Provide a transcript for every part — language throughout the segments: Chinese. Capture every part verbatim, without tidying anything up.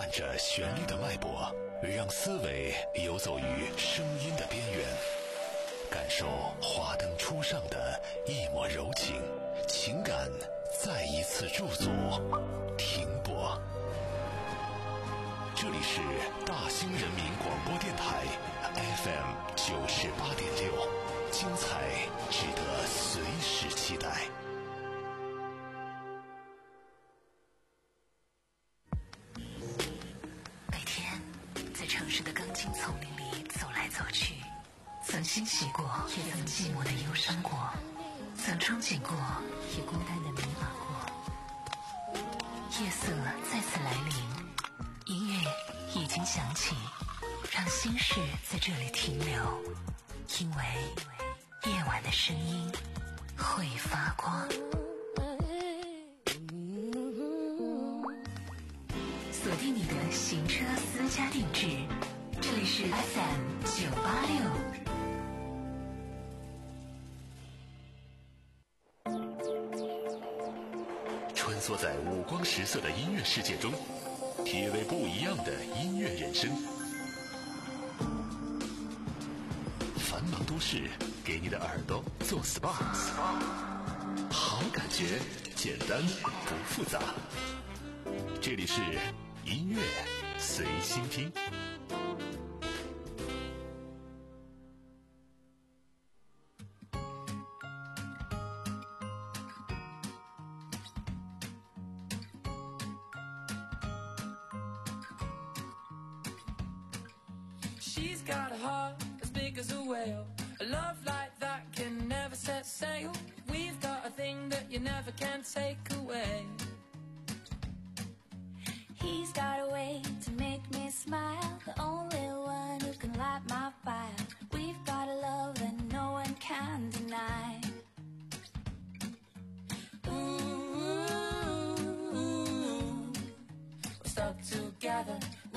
伴着旋律的脉搏，让思维游走于声音的边缘，感受华灯初上的一抹柔情，情感再一次驻足停泊。这里是大兴人民广播电台 F M 九十八点六，精彩值得随时期待。 每天在城市的钢筋丛林里走来走去，曾欣喜过，也曾寂寞的忧伤过，曾憧憬过，也孤单的迷茫过。夜色再次来临，音乐已经响起，让心事在这里停留，因为夜晚的声音会发光。锁定你的行车私家定制，这里是 F M 九八六。 穿梭在五光十色的音乐世界中，体味不一样的音乐人生。繁忙都市给你的耳朵做 S P A， 好感觉简单不复杂。这里是音乐随心听。 She's got a heart as big as a whale, a love like that can never set sail. We've got a thing that you never can take away. He's got a way to make me smile, the only one who can light my fire. We've got a love that no one can deny. Ooh, we're stuck together.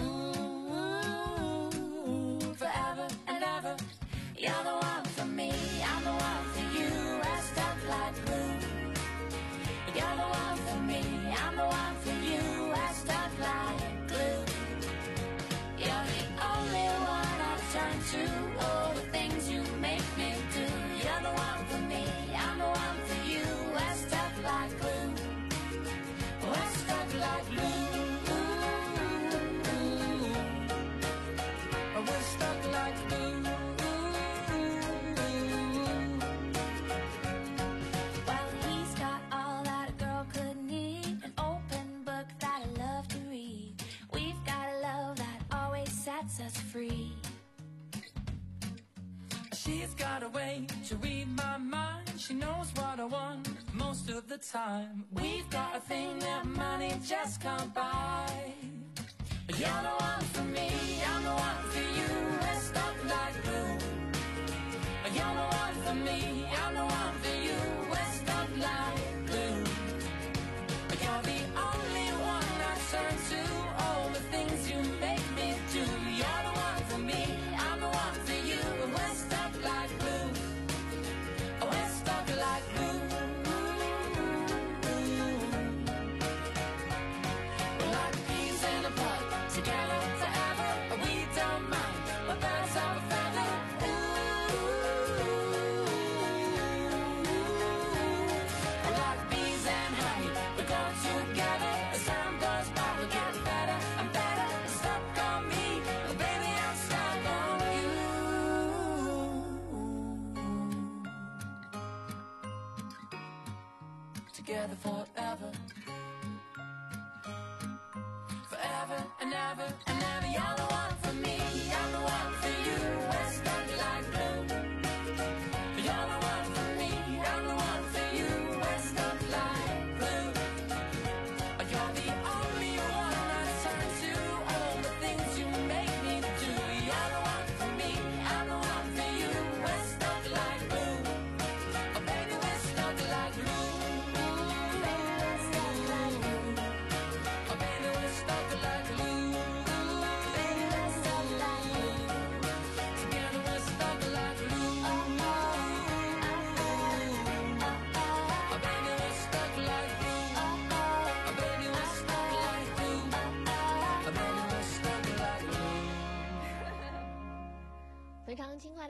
Forever and ever, you're the one for me, I'm the one for you, we're stuck like glue. You're the one for me, I'm the one for you, we're stuck like glue. You're the only one I turn to, all the things you make me do. You're the one for me, I'm the one for you, we're stuck like glue. We're stuck like glue. We're stuck like glue. Well, he's got all that a girl could need, an open book that I love to read. We've got a love that always sets us free. She's got a way to read my mind, she knows what I want most of the time. We've got a thing that money just can't buy. You're the one for me, I'm the one for you, we're stuck like glue. You're the one for me, I'm the one for you, we're stuck like glue. You're the only one I turn to, all the things you make me do. You're the one for me, I'm the one for you, we're stuck like glue. We're stuck like glue. We're like peas in a pod, together forever, we don't mind, we're birds of a feather. Ooh, we're like bees and honey, we go together, as time goes by we get better and better. Stuck on me, oh baby I'm stuck on you. Together forever, forever and ever and ever. You're the one for me, I'm the one for you, we're stuck like glue. You're the one for me, I'm the one for you, we're stuck like glue. You're the only one I turn to, all the things you make me do. You're the one for me, I'm the one for you, we're stuck like glue. Oh baby we're stuck like glue. Baby we're stuck like glue. Oh baby we're stuck like glue.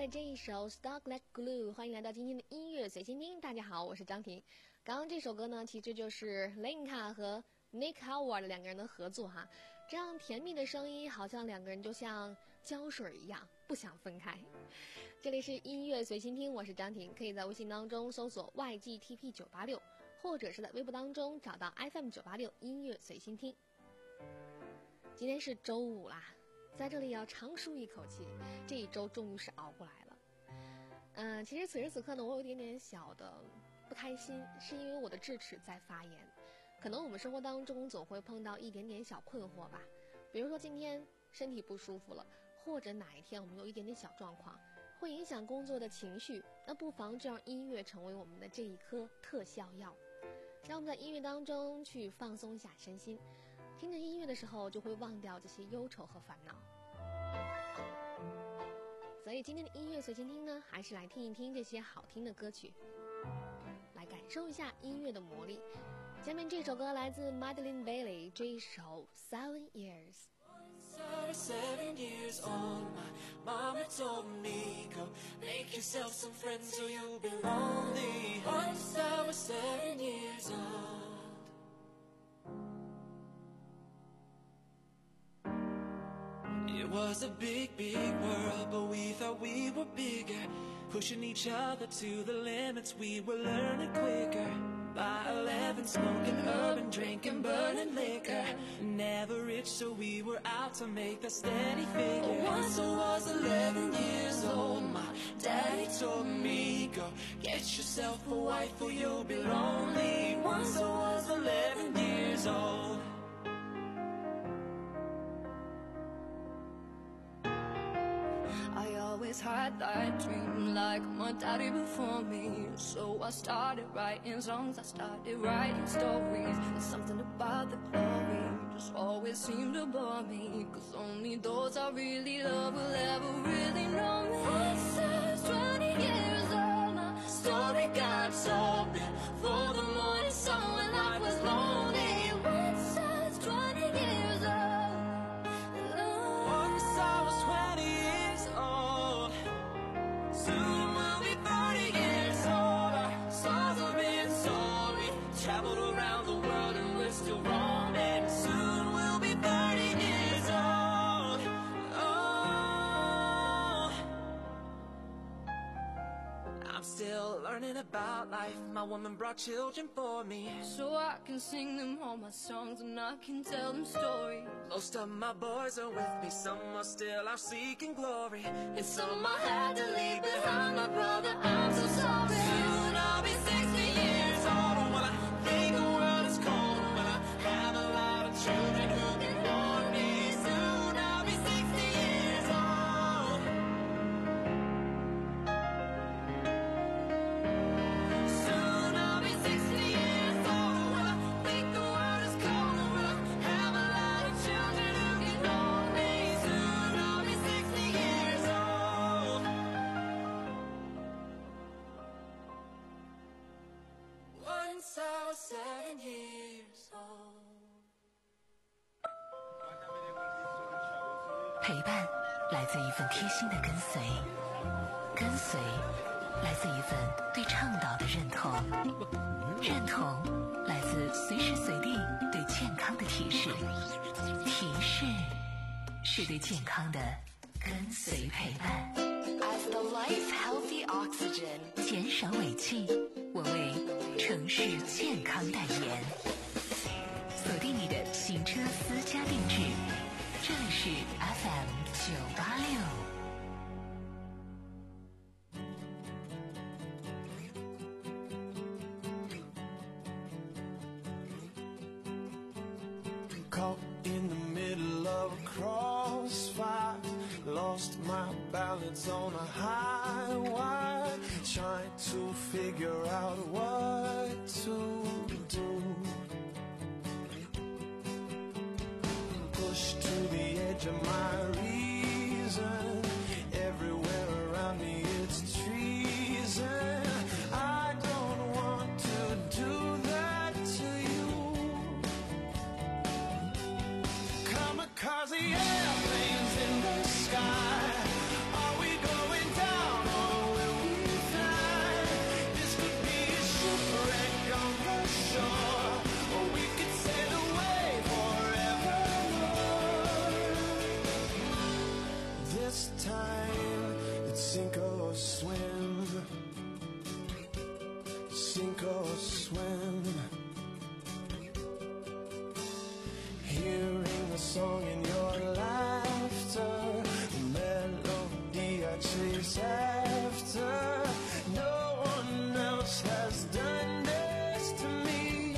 的这一首 Stuck Like Glue， 欢迎来到今天的音乐随心听。大家好，我是张婷。刚刚这首歌呢，其实就是 Lenka 和 Nick Howard 两个人的合作哈，这样甜蜜的声音，好像两个人就像胶水一样，不想分开。这里是音乐随心听，我是张婷，可以在微信当中搜索 Y G T P 九八六，或者是在微博当中找到 F M 九八六音乐随心听。今天是周五啦，在这里要长舒一口气，这一周终于是熬过来了。嗯、呃，其实此时此刻呢，我有一点点小的不开心，是因为我的智齿在发炎。可能我们生活当中总会碰到一点点小困惑吧，比如说今天身体不舒服了，或者哪一天我们有一点点小状况，会影响工作的情绪，那不妨就让音乐成为我们的这一颗特效药，让我们在音乐当中去放松一下身心。听着音乐的时候，就会忘掉这些忧愁和烦恼。所以今天的音乐随心听呢，还是来听一听这些好听的歌曲，来感受一下音乐的魔力。下面这首歌来自 Madeline Bailey， 这一首 Seven Years。 Once I was seven years old, my mama told me, go make yourself some friends or you'll be lonely. Once I was seven years old. It was a big, big world, but we thought we were bigger, pushing each other to the limits, we were learning quicker. By eleven, smoking urban, drinking, burning liquor. Never rich, so we were out to make the steady figure. Once I was eleven years old, my daddy told me, go get yourself a wife or you'll be lonely. Once I was eleven years old. I always had that dream like my daddy before me. So I started writing songs, I started writing stories. There's something about the glory just always seemed to bore me, cause only those I really love will ever really know me. Once I was twenty years old, my story got told before the morning sun when I was lonely. Once I was twenty years old, Once I was twenty years old. Soon we'll be thirty years old. Our songs have been sold. We traveled around the world and we're still roaming. Soon we'll be thirty years old. Oh, I'm still learning about life. My woman brought children for me, so I can sing them all my songs and I can tell them stories. most of my boys are with me, some are still out seeking glory, and some I had to leave behind. My brother, I'm so sorry. Soon I'll be sixty years old. When I think the world is cold, when I have a lot of children who can warm me. Soon I'll be sixty years old. Soon I'll be sixty years old. When I think the world is cold, when I have a lot of children who can hold me. Soon I'll be sixty years old. Once I was seven years old. 陪伴来自一份贴心的跟随，跟随来自一份对倡导的认同，认同来自随时随地对健康的提示，提示是对健康的跟随陪伴。As the life healthy oxygen， 减少尾气，我为城市健康代言。锁定你的行车私家定制，这里是 F M 九八六。 Caught in the middle of a crossfire, lost my balance on a high wire, trying to figure out what to do. Pushed to the edge of my reason, everywhere around me it's treason. I don't want to do that to you. Kamikaze airplanes in the sky, are we going down song in your laughter, the melody I chase after. No one else has done this to me.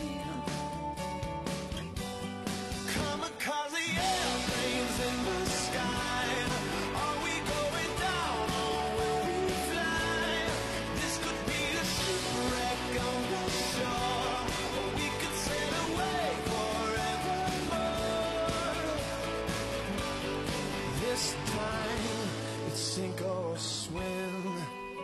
Kamikaze airplanes in the sky. Are we going down or will we fly? This could be a shipwreck on the shore, or we could sail away forevermore. This time it's sink or swim.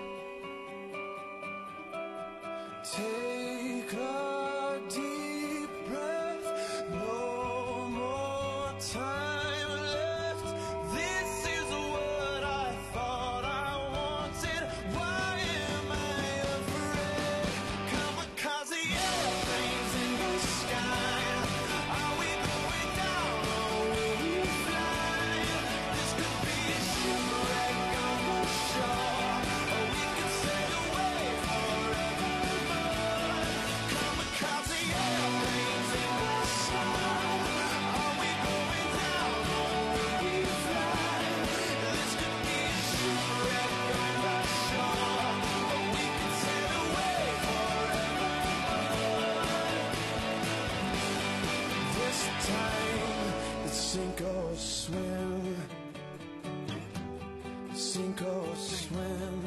Take a deep breath, no more time left. This is what I thought I wanted. Why am I afraid? Kamikaze airplanes in the sky. Are we going down or will we fly? This could be a shipwreck on the shore, or we could sail away forevermore. Kamikaze airplanes in the sky. Are we going down or will we fly? This could be a shipwreck on the shore, or we could sail away forevermore. This time it's sink or swim. Sink or swim.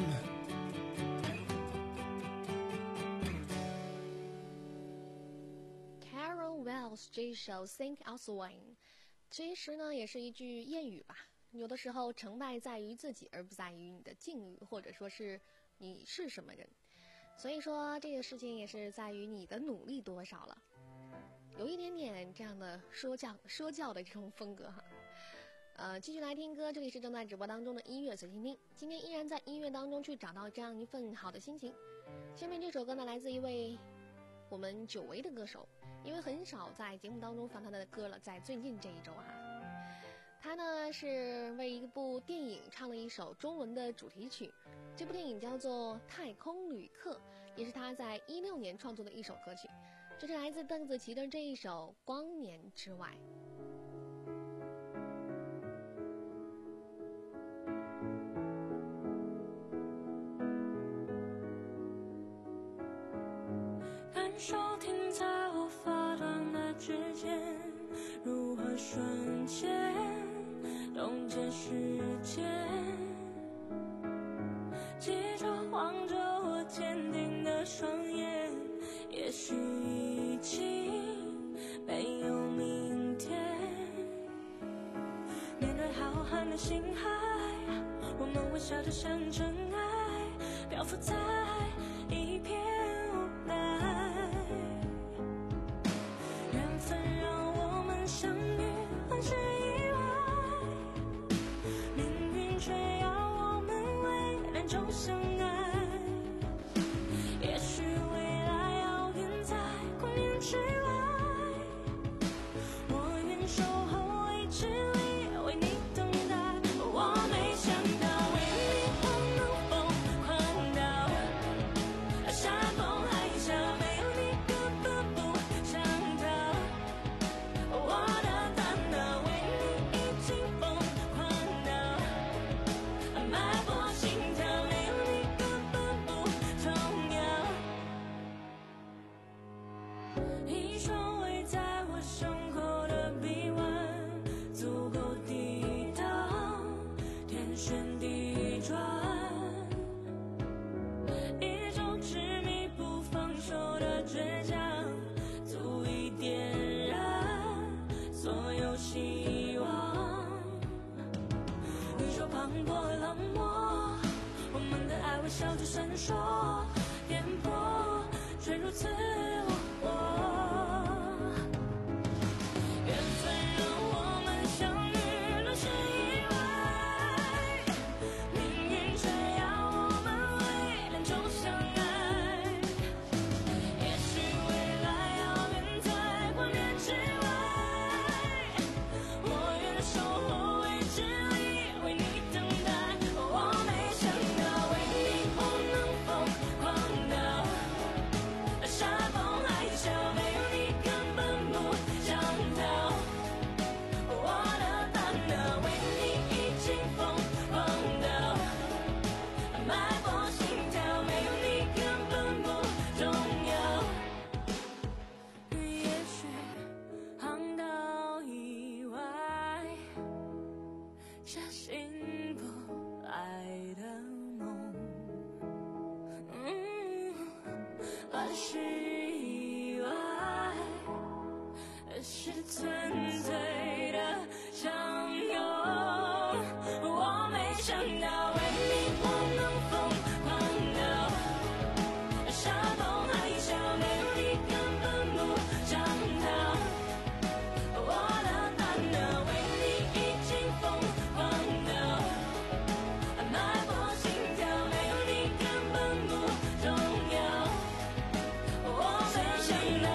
Carol Wells 这一首 Sink or Swim， 其实呢也是一句谚语吧。有的时候成败在于自己，而不在于你的境遇，或者说是你是什么人。所以说这个事情也是在于你的努力多少了。有一点点这样的说教说教的这种风格哈。呃，继续来听歌，这里是正在直播当中的音乐随心听。今天依然在音乐当中去找到这样一份好的心情。下面这首歌呢，来自一位我们久违的歌手，因为很少在节目当中放他的歌了，在最近这一周啊，他呢是为一部电影唱了一首中文的主题曲，这部电影叫做《太空旅客》，也是他在一六年创作的一首歌曲。这是来自邓紫棋的这一首《光年之外》。 感受停在我发端的指尖，如何瞬间冻结时间，记着望着我坚定的双眼，也许已经没有明天。面对浩瀚的星海，我们微笑着像尘埃，漂浮在一片无奈。缘分让我们相遇，很是意外，命运却要我们为两周相爱。也许未来遥远在光年之外，我愿守候未知里为你等待。我没想到为你我能疯狂到山崩海啸，没有你根本不想逃。我的胆囊为你已经疯狂到脉搏心跳，没有你根本不重要。一纯粹的相拥。我没想到为你我能疯狂到山崩海啸，连你根本不想逃。我的烦恼为你已经疯狂到脉搏心跳，没有你根本不重要。我没想到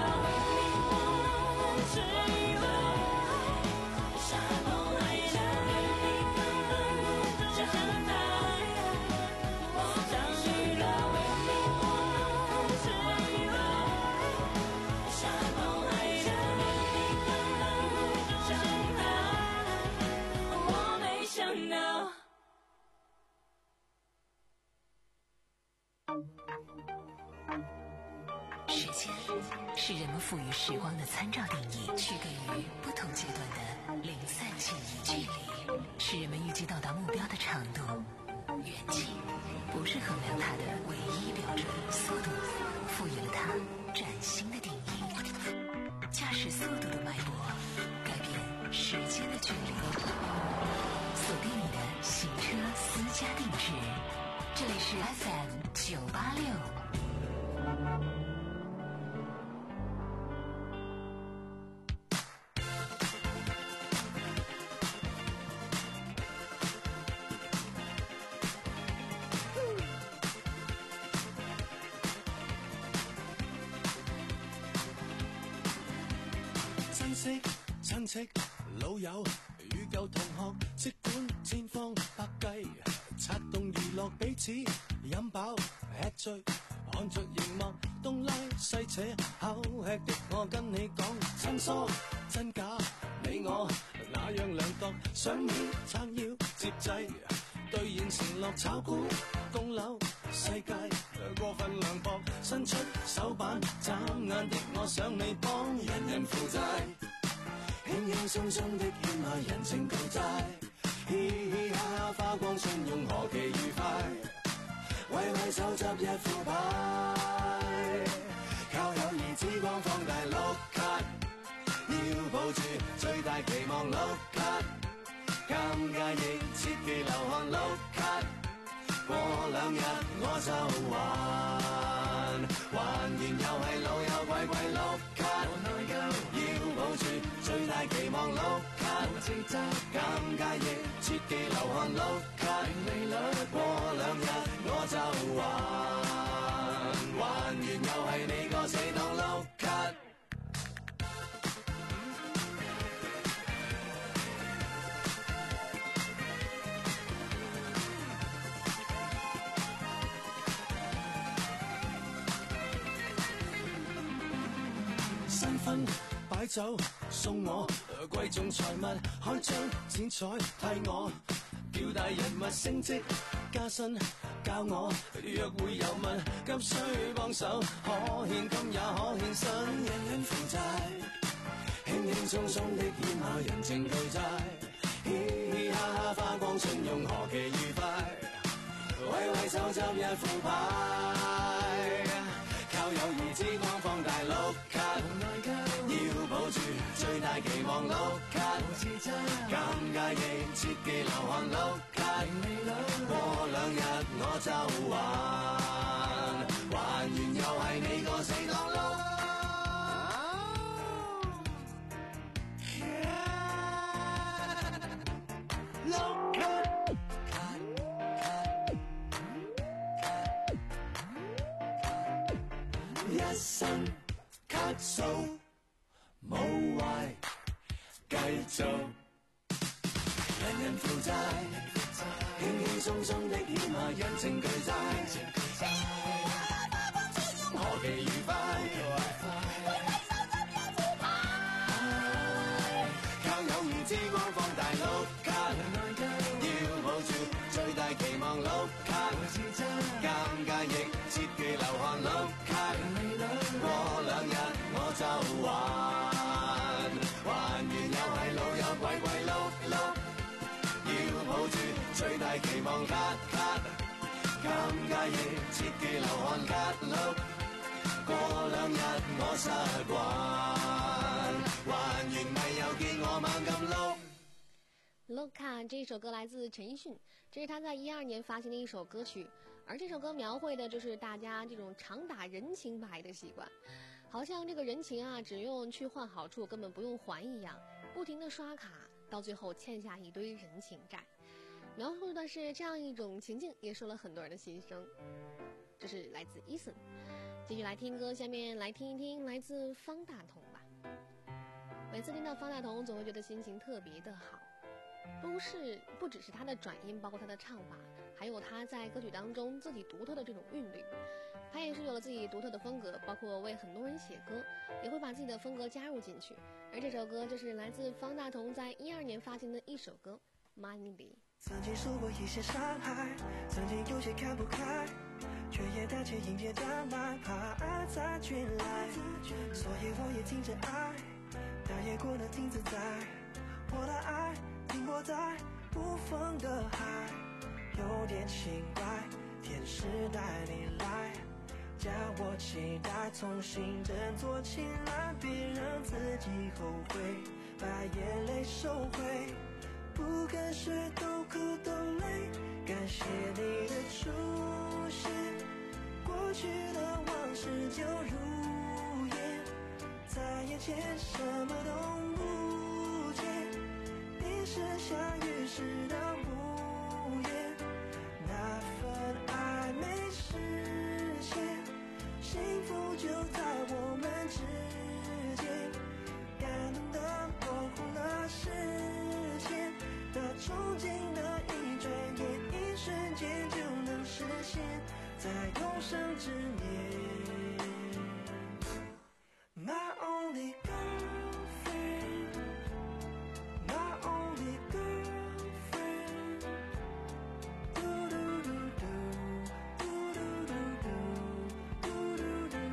是因为山崩海啸，连你根本不想逃。我想起了为你我是因为山崩海啸，连你根本不想逃。我没想到。 时间是人们赋予时光的参照定义，区隔于不同阶段的零散记忆。距离是人们预计到达目标的长度，远近不是衡量它的唯一标准。速度赋予了它崭新的定义，驾驶速度的脉搏改变时间的距离。锁定你的行车私家定制，这里是 F M 九八六。 珍惜親戚老友與舊同學，即管千方百計策動娛樂彼此，飲飽吃醉看着熒幕東拉西扯，口吃的我跟你講親疏真假，你我那樣量度，想要撐腰接濟，兌現承諾炒股供樓世界過分涼薄，伸出手板眨眼的我想你幫，人人負債，輕輕鬆鬆的欠下人情巨債，嘻嘻哈哈花光信用何其愉快，為為手執一副牌，靠友誼之光放大碌卡，要抱住最大期望碌卡，尷尬亦切忌流汗碌卡，過兩日我就還，還完又係老友貴貴碌卡，要抱住最大期望碌卡，尷尬亦切忌流汗碌卡，過兩日我就還，還完又係你個死黨碌卡。新婚擺酒送我貴重財物，開張剪彩替我，叫大人物升職加薪，教我約會有問，急需幫手，可獻金也可獻身，人人負債，輕輕鬆鬆的欠下人情巨債，嘻嘻哈哈花光信用何其愉快，為為手執一副牌，靠友誼之光放大碌卡，要抱住最大期望碌卡，尷尬亦切忌流汗碌卡，過兩日我就還，還完又係你個死黨碌碌卡。一生卡數無壞繼續，人人負債，輕輕鬆鬆的欠下人情巨債，何其愉快，靠友誼之光放大碌卡，要抱住最大期望碌卡，尷尬亦切忌流汗碌卡，過兩日我就還，還完又係老友貴貴碌碌，要抱住最大期望卡卡，尷尬亦切忌流汗卡碌，過兩日我習慣，還完咪見我猛咁碌。 Loca 这首歌来自陈奕迅，这是他在一二年发行的一首歌曲，而这首歌描绘的就是大家这种常打人情牌的习惯，好像这个人情啊只用去换好处，根本不用还一样，不停的刷卡，到最后欠下一堆人情债。描述的是这样一种情境，也说了很多人的心声。这是来自 Eason。继续来听歌，下面来听一听来自方大同吧。每次听到方大同，总会觉得心情特别的好。不是不只是他的转音，包括他的唱法，还有他在歌曲当中自己独特的这种韵律。他也是有了自己独特的风格，包括为很多人写歌，也会把自己的风格加入进去。而这首歌就是来自方大同在一二年发行的一首歌《Money》。 曾经受过一些伤害，曾经有些看不开，却也胆怯迎接将来，怕爱再卷来，所以我也听着爱，但也过得挺自在。我的爱停泊在无风的海，有点奇怪，天使带你来，叫我期待，重新振作起来，别让自己后悔，把眼泪收回，不跟谁都哭都累，感谢你的出现，过去的往事就如烟，在眼前什么都不见，你是下雨时的屋檐，那份爱没实现，幸福就在我们之间，感动的模糊了视线，那憧憬的一转眼，一瞬间就能实现，在永生之年。My only girlfriend, my only girlfriend. Do do do do, do do do do, do do do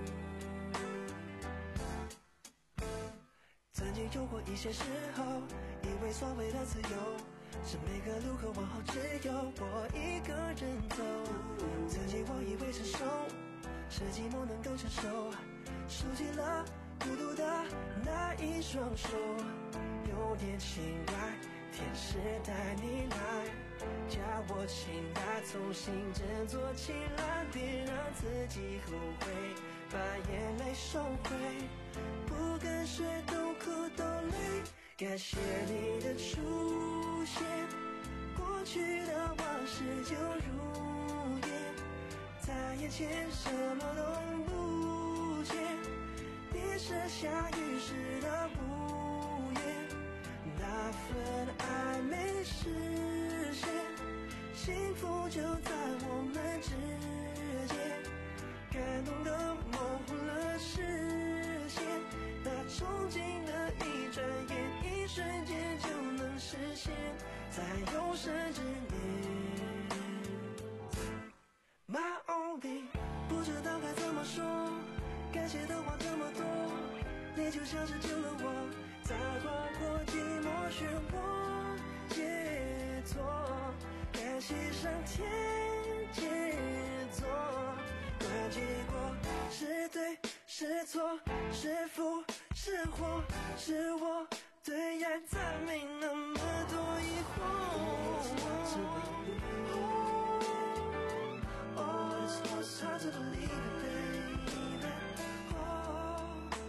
do. 曾经有过一些时候，以为所谓的自由是每个路口往后只有我一个人走。曾经我以为成熟是寂寞能够承受，收起了孤独的那一双手，有点奇怪，天使带你来，叫我期待，重新振作起来，别让自己后悔，把眼泪收回，不跟谁都哭都累，感谢你的出现，过去的往事就如烟，在眼前什么都不见，别是下雨时的屋檐，那份爱没实现，幸福就在我们之间，感动的模糊了视线，那憧憬的一转眼，一瞬间就能实现，在永生之年。My only， 不知道该怎么说，感谢的话这么多，你就像是救了我，在广阔寂寞漩涡解脱，感谢上天杰作，管结果是对是错，是福是祸，是我对爱再没那么多疑惑。Oh, it's hard to believe it, baby. Oh,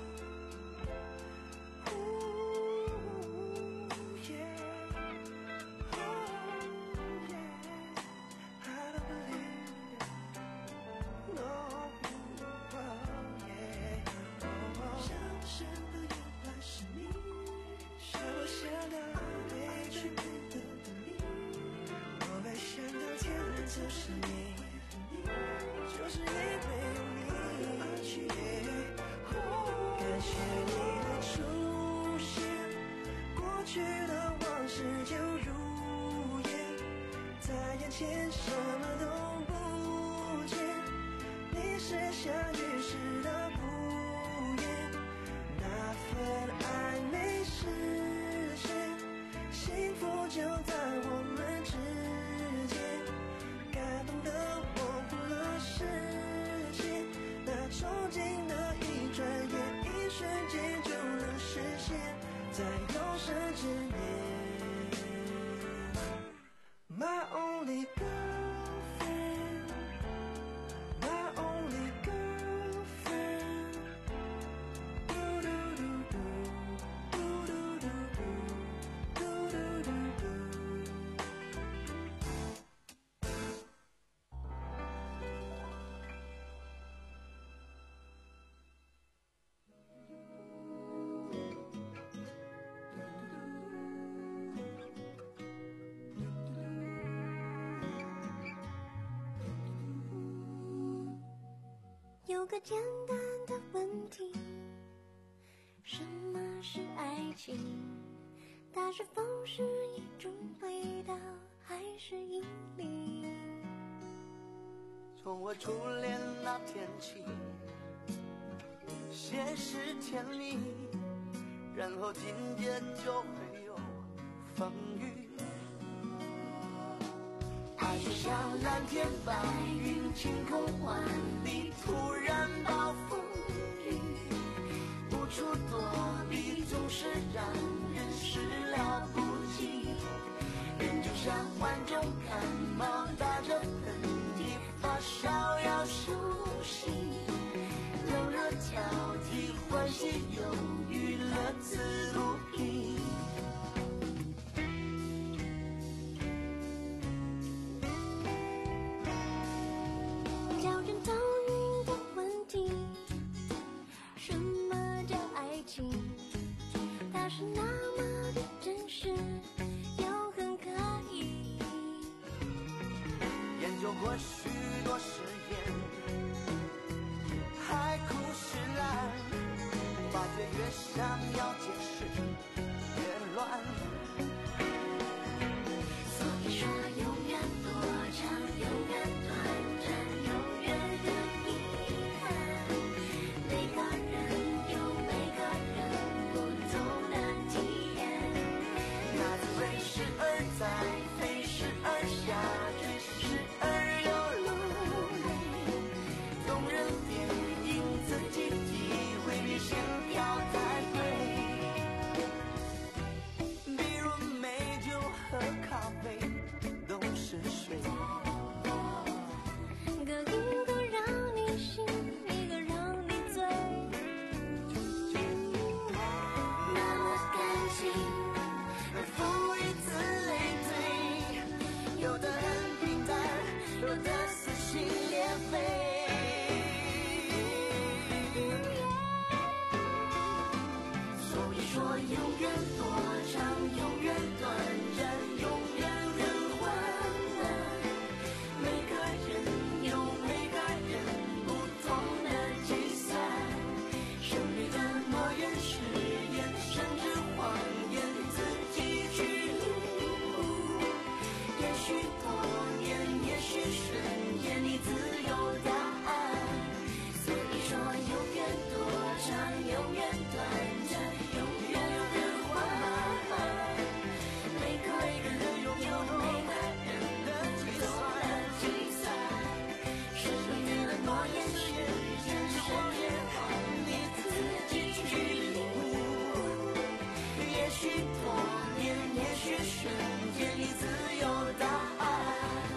ooh, yeah. Oh, yeah. I don't believe it. No, oh, yeah. Oh, 想不想的原来是你，是我想到被确定的你，我没想到天然就是你。就是因为有你，感谢你的出现，过去的往事就如烟，在眼前什么都不见，你是下雨时的屋檐，那份爱没实现，幸福就在我们之间，感动的视线，那憧憬的一转眼，一瞬间就能实现，在在有生之年。My only girlfriend, my only girlfriend. Do do do do, do do do do, do do do do. 有个简单的问题，什么是爱情？它是否是一种味道，还是引力？ 从我初恋那天起，先是甜蜜，然后紧接就会有风雨。爱就像蓝天白云，晴空万里，突然暴风雨，无处躲避，总是让人始料不及。人就像患重感冒，打着喷嚏，发烧要休息，冷热交替，欢喜忧郁，乐此不疲。 叫人头晕的问题，什么叫爱情？它是那么的真实，又很可疑。 研究过许多实验，海枯石烂，发觉越想要解释越乱。 所以说永远多长，永远短暂，永远的遗憾。每个人有每个人不同的体验， 那滋味时而在，飞时而下，追时而又落泪。动人电影自己体会比线条太贵，比如美酒和咖啡都是水。 各一个让你醒，一个让你醉。 那么感情富于此类推，有的很平淡，有的撕心裂肺。所以说永远多长，永远短暂，永远人患难。每个人有每个人不同的计算，胜利的诺言誓言，甚至谎言自己去领悟。也许多年，也许瞬间，你自有答案。所以说永远多长，永远短暂，永远人患难。每个人有每个人的计算，计算，胜利的诺言誓言，甚至谎言自己去领悟。也许多年，也许瞬间，你自有答案。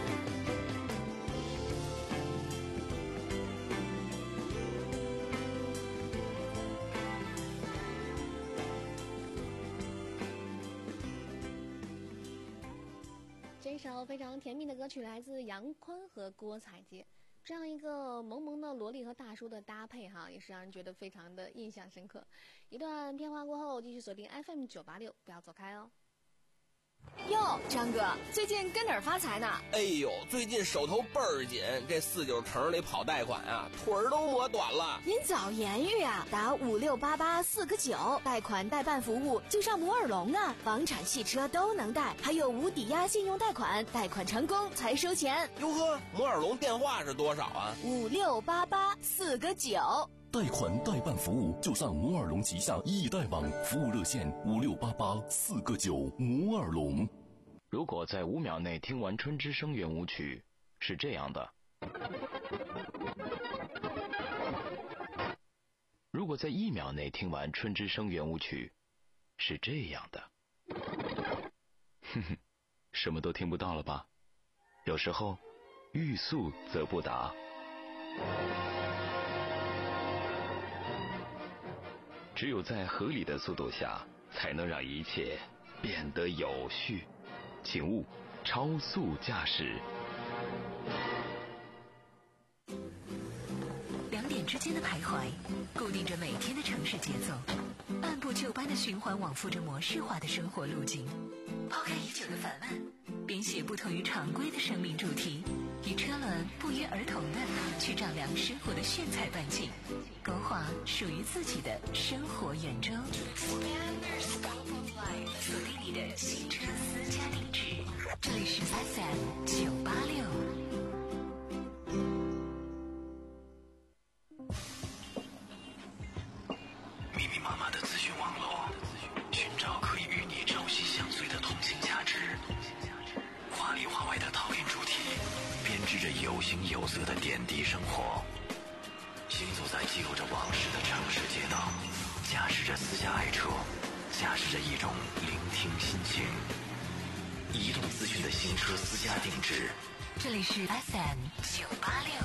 这首非常甜蜜的歌曲来自杨坤和郭采洁，这样一个萌萌的萝莉和大叔的搭配哈，也是让人觉得非常的印象深刻。一段片花过后，继续锁定 F M 九八六，不要走开哦。 哟，张哥，最近跟哪儿发财呢？ 哎呦，最近手头倍儿紧，这四九城里跑贷款啊，腿儿都磨短了。 您早言语啊，打五六八八四个九，贷款代办服务就上摩尔龙啊，房产、汽车都能贷，还有无抵押信用贷款，贷款成功才收钱。 哟呵，摩尔龙电话是多少啊？ 五六八八四个九。 贷款代办服务就上摩尔龙旗下易贷网，服务热线五六八八四个九。摩尔龙。 如果在五秒内听完春之声圆舞曲，是这样的；如果在一秒内听完春之声圆舞曲， 是这样的。哼哼，什么都听不到了吧？有时候欲速则不达。只有在合理的速度下，才能让一切变得有序。请勿超速驾驶。 两点之间的徘徊，固定着每天的城市节奏，按部就班的循环往复着模式化的生活路径。抛开已久的烦闷，编写不同于常规的生命主题，与车轮不约而同的去丈量生活的炫彩半径，勾画属于自己的生活圆周。锁定你的新车私家定制，这里是 F M 九八六。 密密麻麻的资讯网络，寻找可以与你朝夕相随的通信价值。华里华外的讨论主题，编织着有形有色的点滴生活。行走在记录着往事的城市街道，驾驶着私家爱车，驾驶着一种聆听心情。移动资讯的新车私家定制， 这里是 F M 九八六。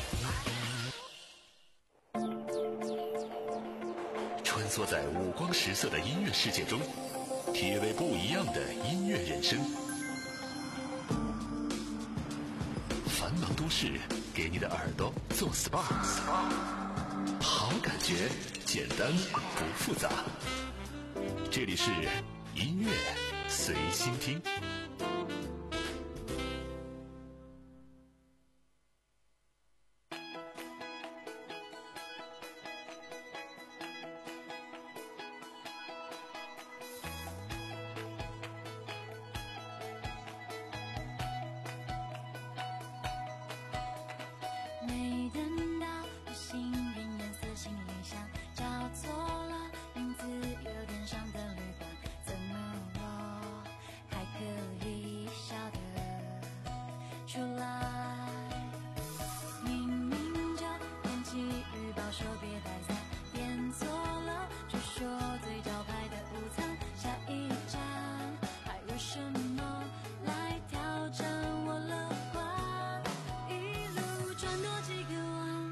穿梭在五光十色的音乐世界中，体味不一样的音乐人生。繁忙都市给你的耳朵做 S P A， 好感觉，简单不复杂。这里是音乐随心听。 没等到我幸运颜色行李箱找错了名字，有点伤的旅馆，怎么我还可以笑得出来？明明就天气预报说别带伞，点错了，就说最招牌的午餐，下一站还有什么来挑战我乐观？一路转多几个弯，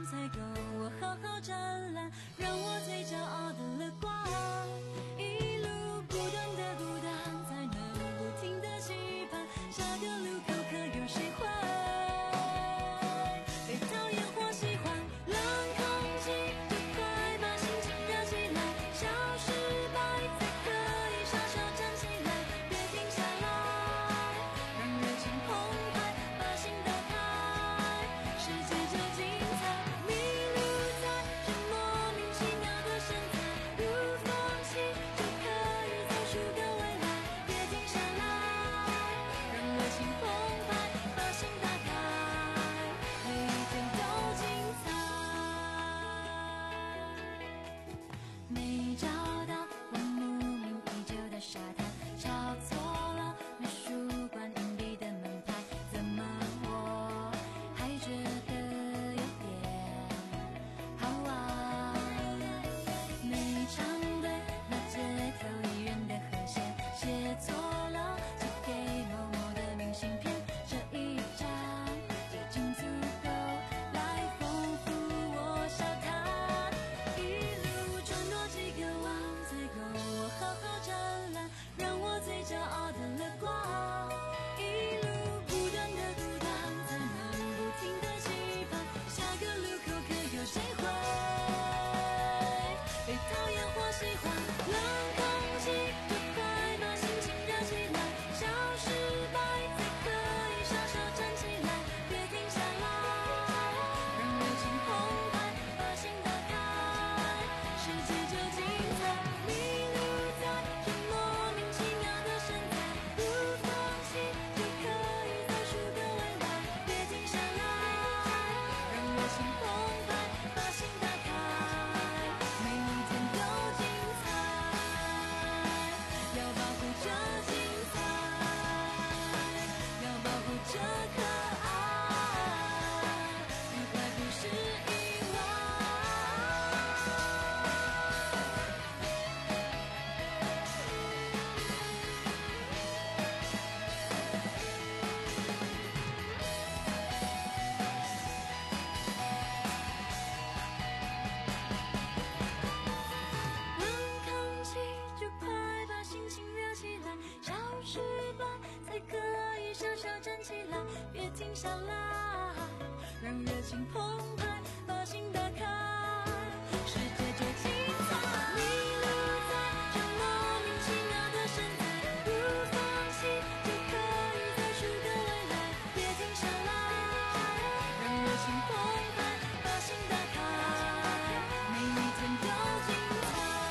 下来，让热情澎湃，把心打开，世界就精彩。迷路在这莫名其妙的深海，不放弃就可以再寻个未来，别停下来，让热情澎湃，把心打开，每一天都精彩，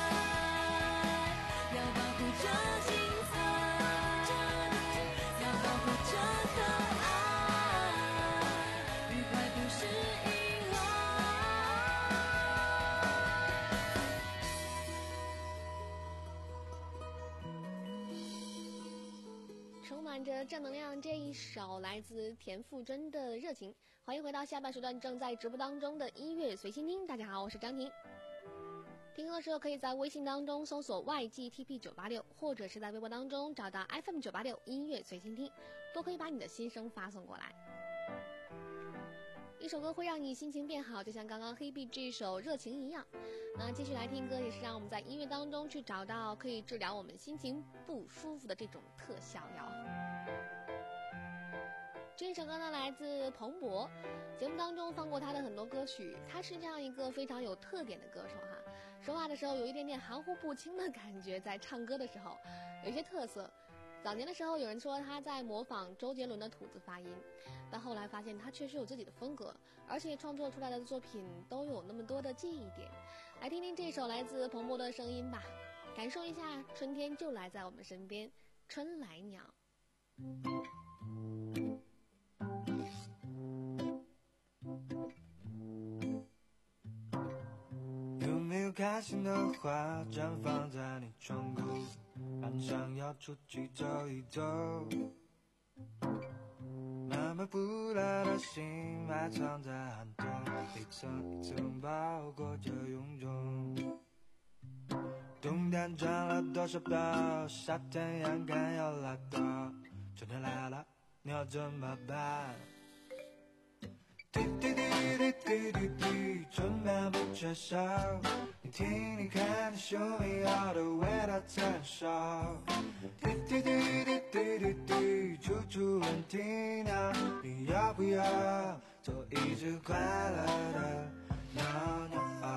要保护这精彩，要保护这可爱，愉快不是意外。 充满着正能量，这一首来自田馥甄的热情。欢迎回到下半时段正在直播当中的音乐随心听。大家好，我是张婷。听歌的时候可以在微信当中搜索 Y G T P 九八六，或者是在微博当中找到 F M 九八六音乐随心听，都可以把你的心声发送过来。一首歌会让你心情变好，就像刚刚黑碧这首热情一样。那继续来听歌，也是让我们在音乐当中去找到可以治疗我们心情不舒服的这种特效药。这首歌呢来自彭博，节目当中放过他的很多歌曲，他是这样一个非常有特点的歌手哈，说话的时候有一点点含糊不清的感觉，在唱歌的时候有一些特色。早年的时候有人说他在模仿周杰伦的吐字发音，但后来发现他确实有自己的风格，而且创作出来的作品都有那么多的记忆点。来听听这首来自彭博的声音吧，感受一下春天就来在我们身边，春来鸟。 有没有开心的花绽放在你窗口，很想要出去走一走，慢慢不来的心埋藏在寒冬，一层一层包裹着臃肿。冬天赚了多少包，夏天眼看要来到，春天来了你要怎么办？滴滴滴滴滴滴滴，春眠不缺少，你听你看你秀美好的味道燃烧。滴滴滴滴滴滴滴，处处闻啼鸟，你要不要做一只快乐的鸟鸟？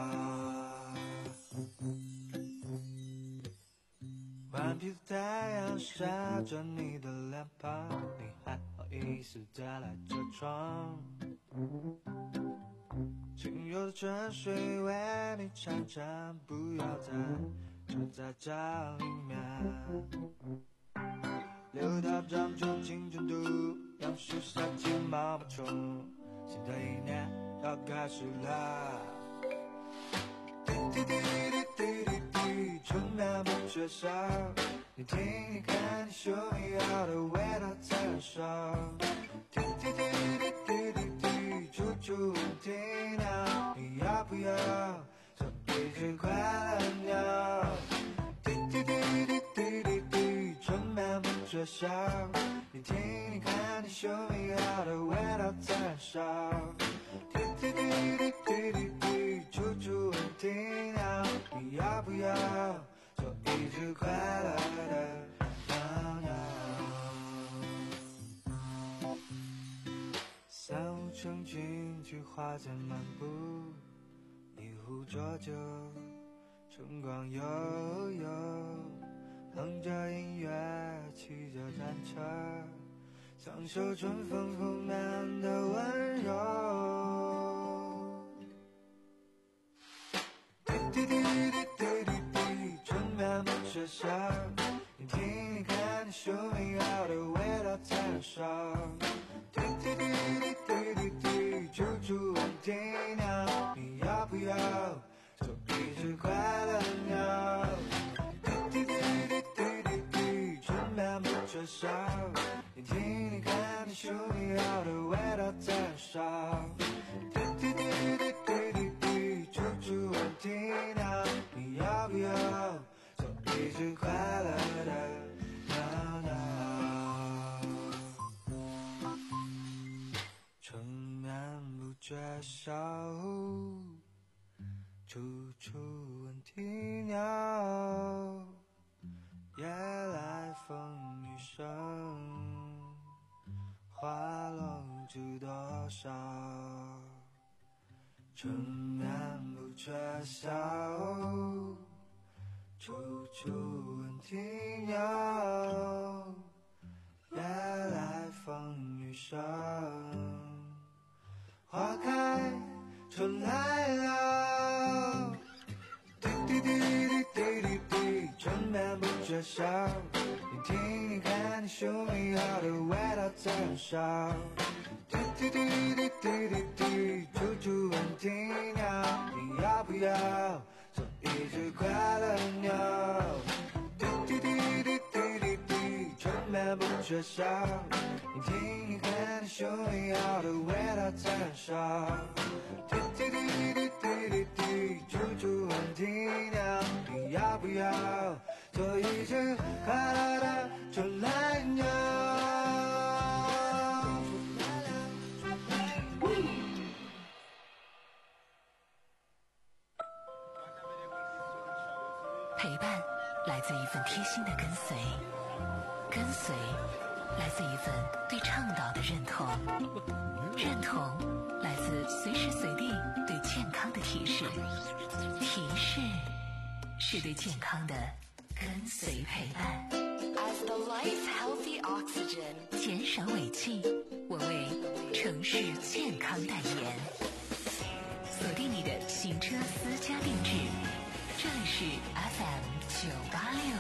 顽皮的太阳晒着你的脸庞，你还好意思再来这窗？清幽的泉水为你潺潺，不要再就在这里面。六条长出青春肚，杨树下起毛毛虫，新的一年要开始了。滴滴滴滴滴滴滴，春眠不缺少，你听你看你秀美好的味道在燃烧。滴滴滴滴滴滴滴，处处闻啼鸟，你要不要做一只快乐鸟？滴滴滴滴滴滴滴，春眠不缺少，你听你看你秀美好的味道在燃烧。滴滴滴滴滴滴滴，处处闻啼鸟，你要不要做一只快乐的鸟鸟？三五成群去花间漫步，一壶浊酒，春光悠悠，哼着音乐，骑着单车，享受春风拂面的温柔。滴滴滴滴滴滴滴，春眠不缺少，你听你看你秀美好的味道在燃烧。滴滴滴滴滴滴滴，处处闻啼鸟，你要不要做一只快乐鸟？滴滴滴滴滴滴滴，春眠不缺少，你听你看你秀美好的味道在燃烧。滴滴滴滴滴滴滴，处处闻啼鸟，你要不要做一只快乐的鸟鸟？春眠不缺少，处处闻啼鸟，夜来风雨声，花落知春眠不觉晓，处处闻啼鸟，夜来风雨声，花开春来了，滴滴滴滴滴滴滴，春眠不觉晓，你听你看你树立好的味道在燃烧，滴滴滴滴滴滴滴，处处闻啼鸟，你要不要做一只快乐鸟？滴滴滴滴滴滴滴，春眠不觉晓，你听你看你树立好的味道在燃烧，滴滴滴滴滴滴滴，处处闻啼鸟，你要不要做一只快乐的春来鸟？ 陪伴来自一份贴心的跟随，跟随来自一份对倡导的认同，认同来自随时随地对健康的提示，提示是对健康的跟随陪伴。 As the life healthy oxygen， 减少尾气，我为城市健康代言。锁定你的行车私家定制，这里是 F M 九八六。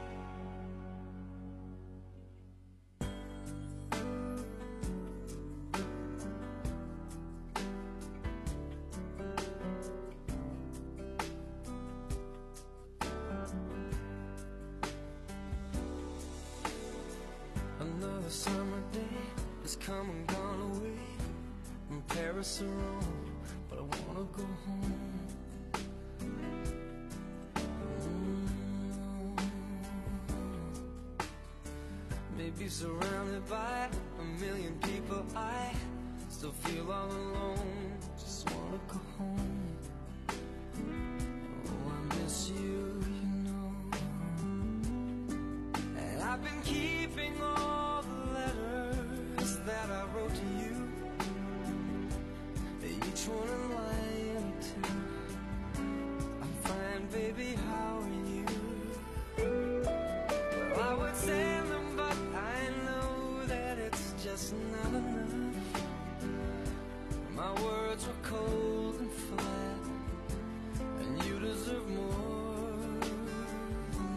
Another summer day has come and gone away from Paris or Rome, but I wanna go home. Mm. Maybe surrounded by a million people, I still feel all alone. Just wanna go home. Oh, I miss you, you know. And I've been keeping all that I wrote to you, each one a line or two. I'm fine, baby, how are you? Well, I would send them, but I know that it's just not enough. My words were cold and flat, and you deserve more than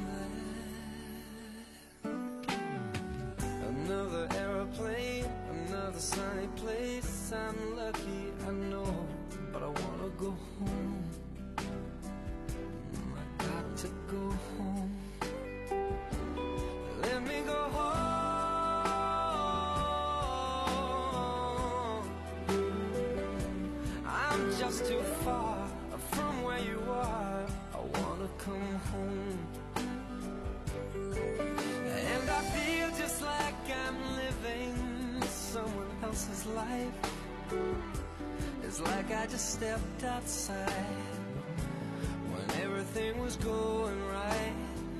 that. Another aeroplane, another sunny place. I'm lucky, I know, but I wanna go home. I got to go home. Let me go home. I'm just too far from where you are. I wanna come home. And I feel just like I'm living someone else's life. It's like I just stepped outside when everything was going right.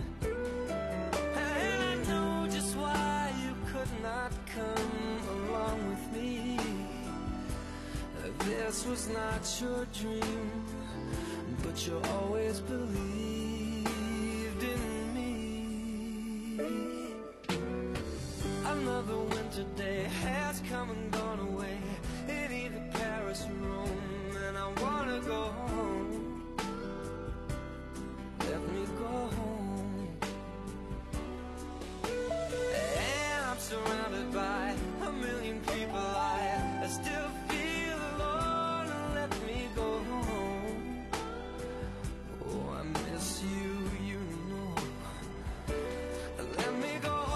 And I know just why you could not come along with me. This was not your dream, but you always believed in me. Another winter day has come and gone away in either Paris or Rome, and I wanna go home. Let me go home. And I'm surrounded by a million people. I, I still feel alone. Let me go home. Oh, I miss you, you know. Let me go home.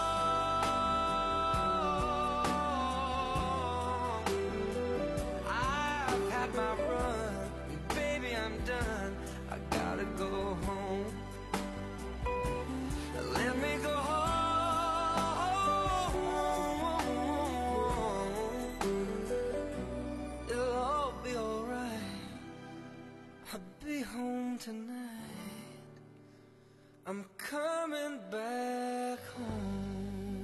My run, baby, I'm done. I gotta go home. Let me go home. It'll all be alright. I'll be home tonight. I'm coming back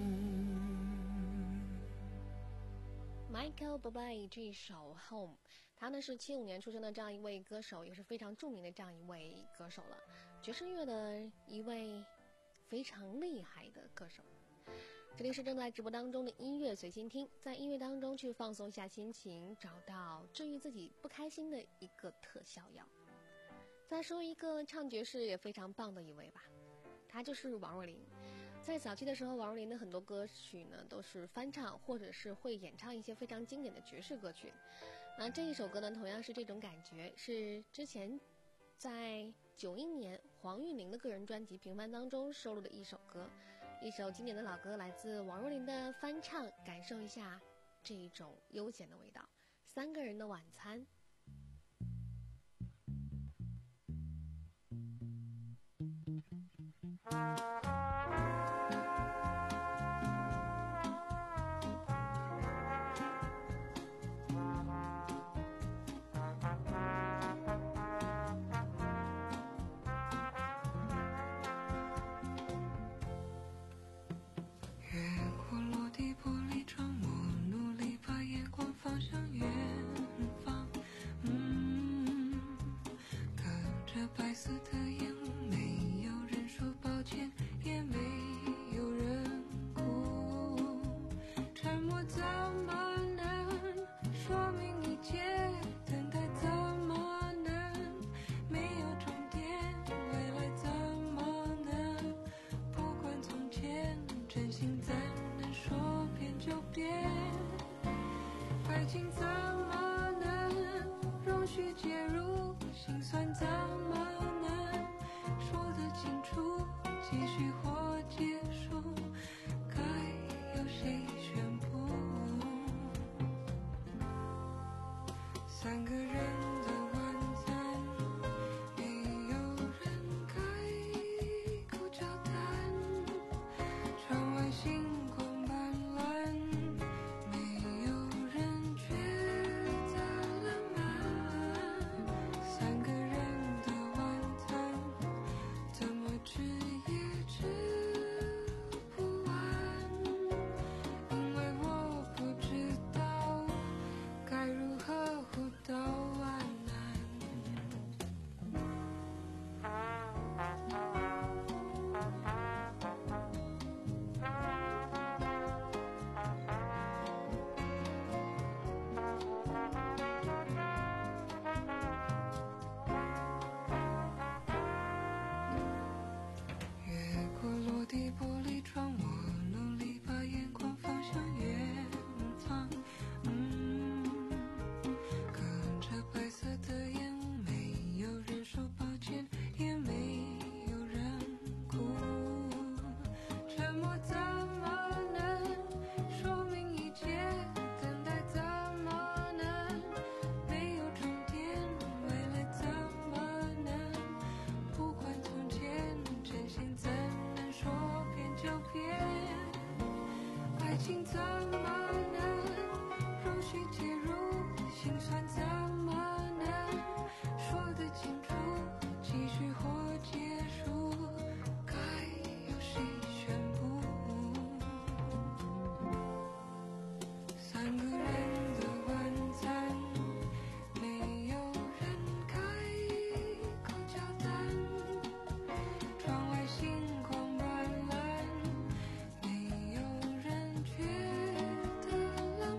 home. Michael Bublé 这首 Home， 他呢是七五年出生的这样一位歌手，也是非常著名的这样一位歌手了，爵士乐的一位非常厉害的歌手。这里是正在直播当中的音乐随心听，在音乐当中去放松一下心情，找到治愈自己不开心的一个特效药。再说一个唱爵士也非常棒的一位吧，他就是王若琳。在早期的时候，王若琳的很多歌曲呢都是翻唱，或者是会演唱一些非常经典的爵士歌曲。那这一首歌呢，同样是这种感觉，是之前在九一年黄韵玲的个人专辑《平凡》当中收录的一首歌，一首经典的老歌，来自王若琳的翻唱，感受一下这一种悠闲的味道。三个人的晚餐。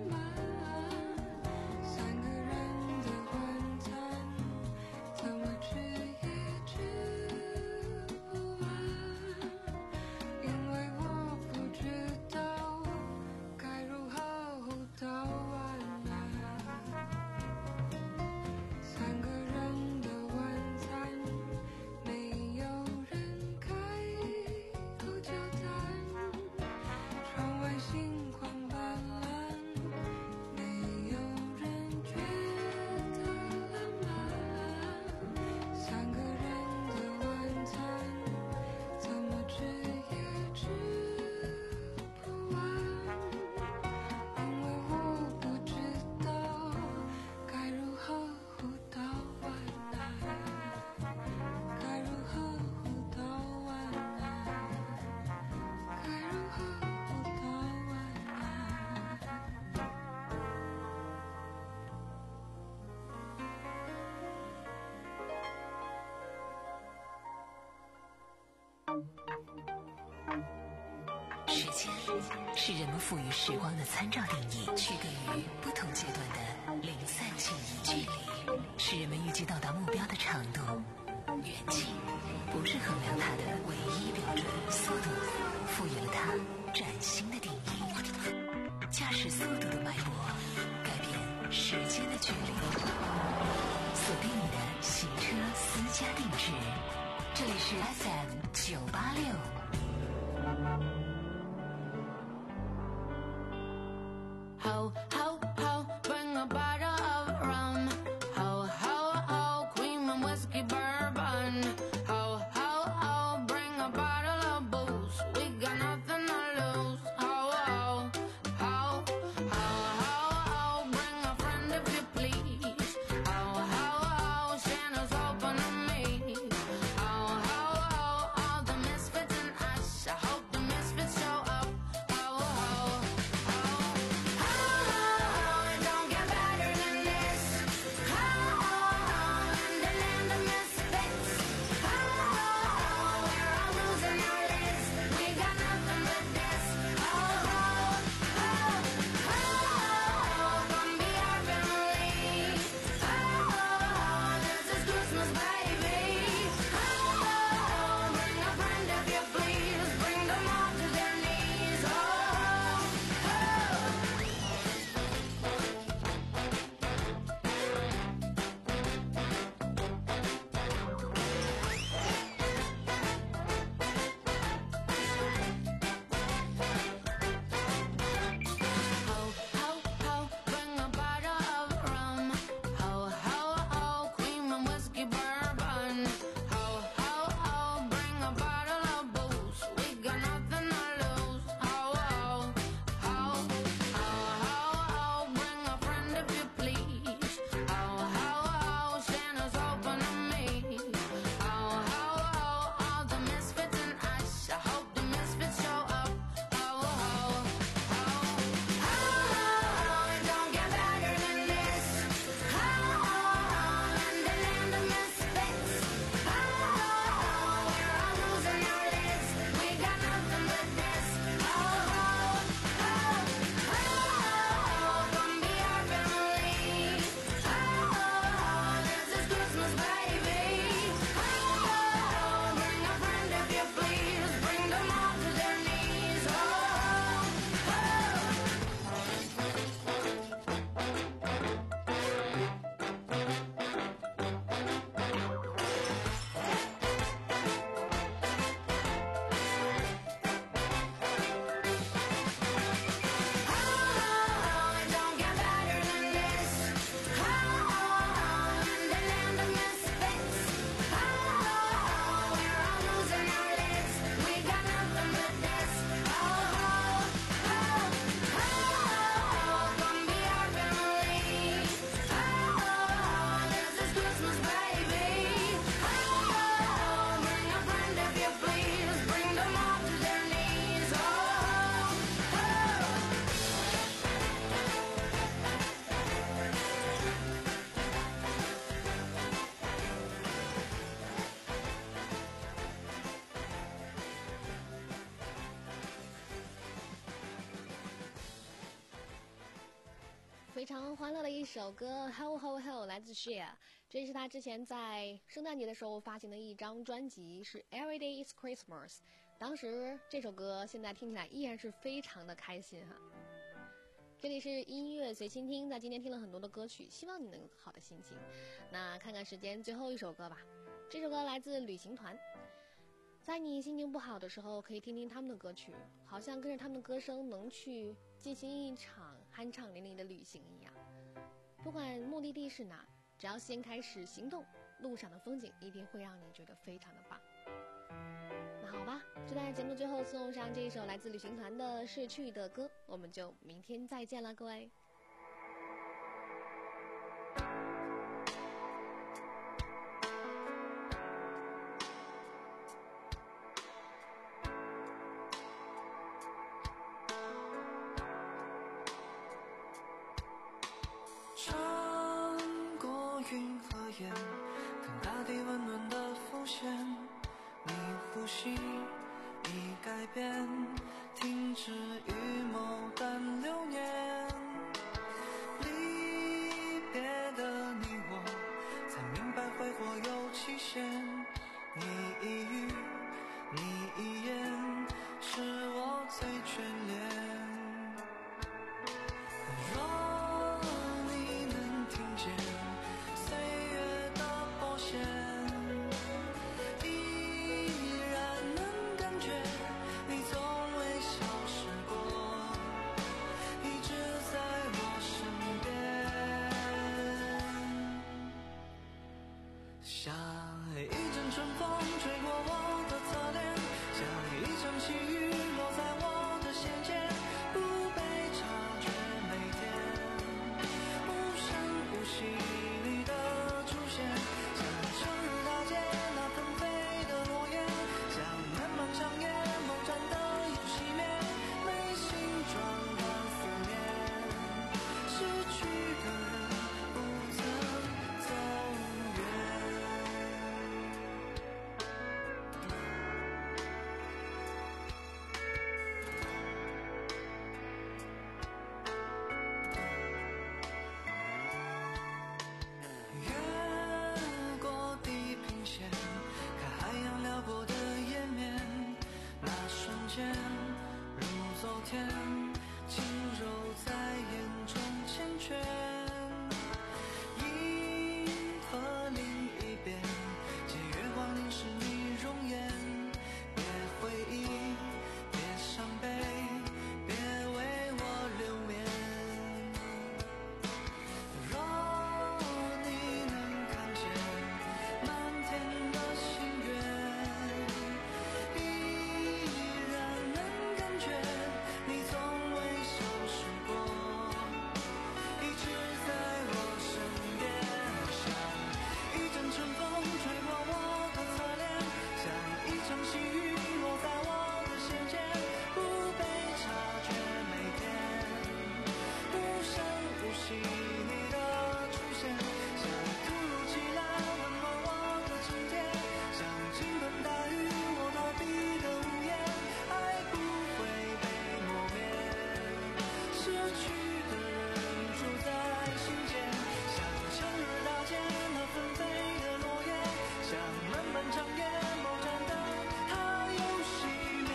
怎么是人们赋予时光的参照定义，区隔于不同阶段的零散记忆。距离是人们预计到达目标的长度，远近不是衡量它的唯一标准。速度赋予了它崭新的定义，驾驶速度的脉搏改变时间的距离。锁定你的行车私家定制，这里是 F M 九八六。 Ho, ho, ho, bring a bottle of rum. Ho, ho, ho, cream and whiskey bourbon. Ho, ho, ho, bring a bottle of booze. We got nothing to lose. Ho, ho, ho, ho, ho, ho, bring a friend if you please. Ho, ho, ho, Santa's open to me. Ho, ho, ho, all the misfits and us. I hope the misfits show up. Ho, ho, ho. Don't get better than this. Ho, ho, ho, in the land of misfits. Ho, ho, ho, we're all losing our lids. We got nothing but this. Ho, ho, ho, ho, ho, come be our family. Ho, ho, ho, this is Christmas, baby. Ho, ho, ho, bring a friend if you please. Bring them all to their knees. Ho, ho, ho. Ho, ho, ho, bring a bottle of rum. Ho, ho, ho, cream and whiskey bourbon. Ho, ho, ho, bring a bottle of booze. We got nothing to lose. Ho, ho, ho, ho, ho, ho, bring a friend if you please. Ho, ho, ho, Santa's open to me. Ho, ho, ho, all the misfits and us. I hope the misfits show up. Ho, ho, ho. Don't get better than this. Ho, ho, ho, in the land of misfits. Ho, ho, ho, we're all losing our lids. We got nothing but this. Ho, ho, ho, ho, ho, come be our family. Ho, ho, ho, this is Christmas, baby. Ho, ho, ho, bring a friend if you please. Bring them all to their knees. Ho, ho, ho. Don't get better than this. Ho, ho, ho, in the land of misfits. Ho, ho, ho, we're all losing our lids. We got nothing but this. Ho, ho, ho, ho, ho, come be our family. Ho, ho, ho, this is Christmas, baby. Ho, ho, ho, bring a friend if you please. Bring them all to their knees. Ho, ho, ho. 《非常欢乐的一首歌 Ho Ho Ho 来自 Cher， 这是他之前在圣诞节的时候发行的一张专辑，是 Every Day is Christmas。 当时这首歌现在听起来依然是非常的开心哈。这里是音乐随心听，在今天听了很多的歌曲，希望你能有好的心情。那看看时间，最后一首歌吧。这首歌来自旅行团，在你心情不好的时候，可以听听他们的歌曲，好像跟着他们的歌声能去进行一场酣畅淋漓的旅行一样。不管目的地是哪，只要先开始行动，路上的风景一定会让你觉得非常的棒。那好吧，就在节目最后送上这一首来自旅行团的逝去的歌，我们就明天再见了，各位。 穿过云和烟，看大地温暖的浮现。你呼吸已改变，听心只预谋但流年，离别的你我才明白挥霍有期限，你一语你一言是我最眷恋，若你能听见岁月的拨弦，依然能感觉你从未消失过，一直在我身边，像一阵春风吹过我的侧脸，像一场细雨落在我的心间，不被察觉，每天无声无息你的出现，像秋日大街那纷飞的落叶，像漫漫长夜梦占的又熄灭，没形状的思念，失去的人不曾走远。越过地平线，看海洋辽阔的页面，那瞬间如昨天，轻柔在眼中缱绻，银河另一边，借月光凝视你容颜，别回忆，别伤悲，别为我留恋，若你能看见满天的星月，依然能感觉你从未消失过，一直在我身边，像一阵春风吹过我的侧脸，像一场细雨落在我的心间，不被察觉，每天无声无息你的出现，像突如其来温暖我的晴天，像倾盆大雨我逃避的无言，爱不会被磨灭，失去的人住在心间，像秋日大街那纷飞的落叶，像漫漫长夜梦占的它又熄灭，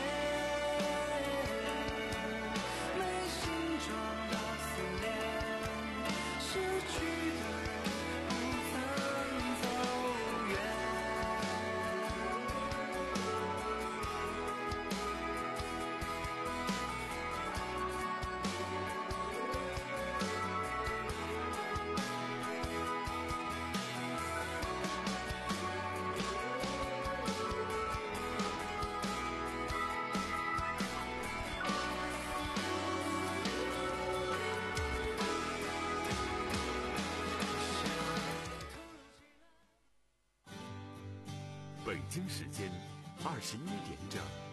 没形状的思念，失去的人不曾走远。 北京时间二十一点整。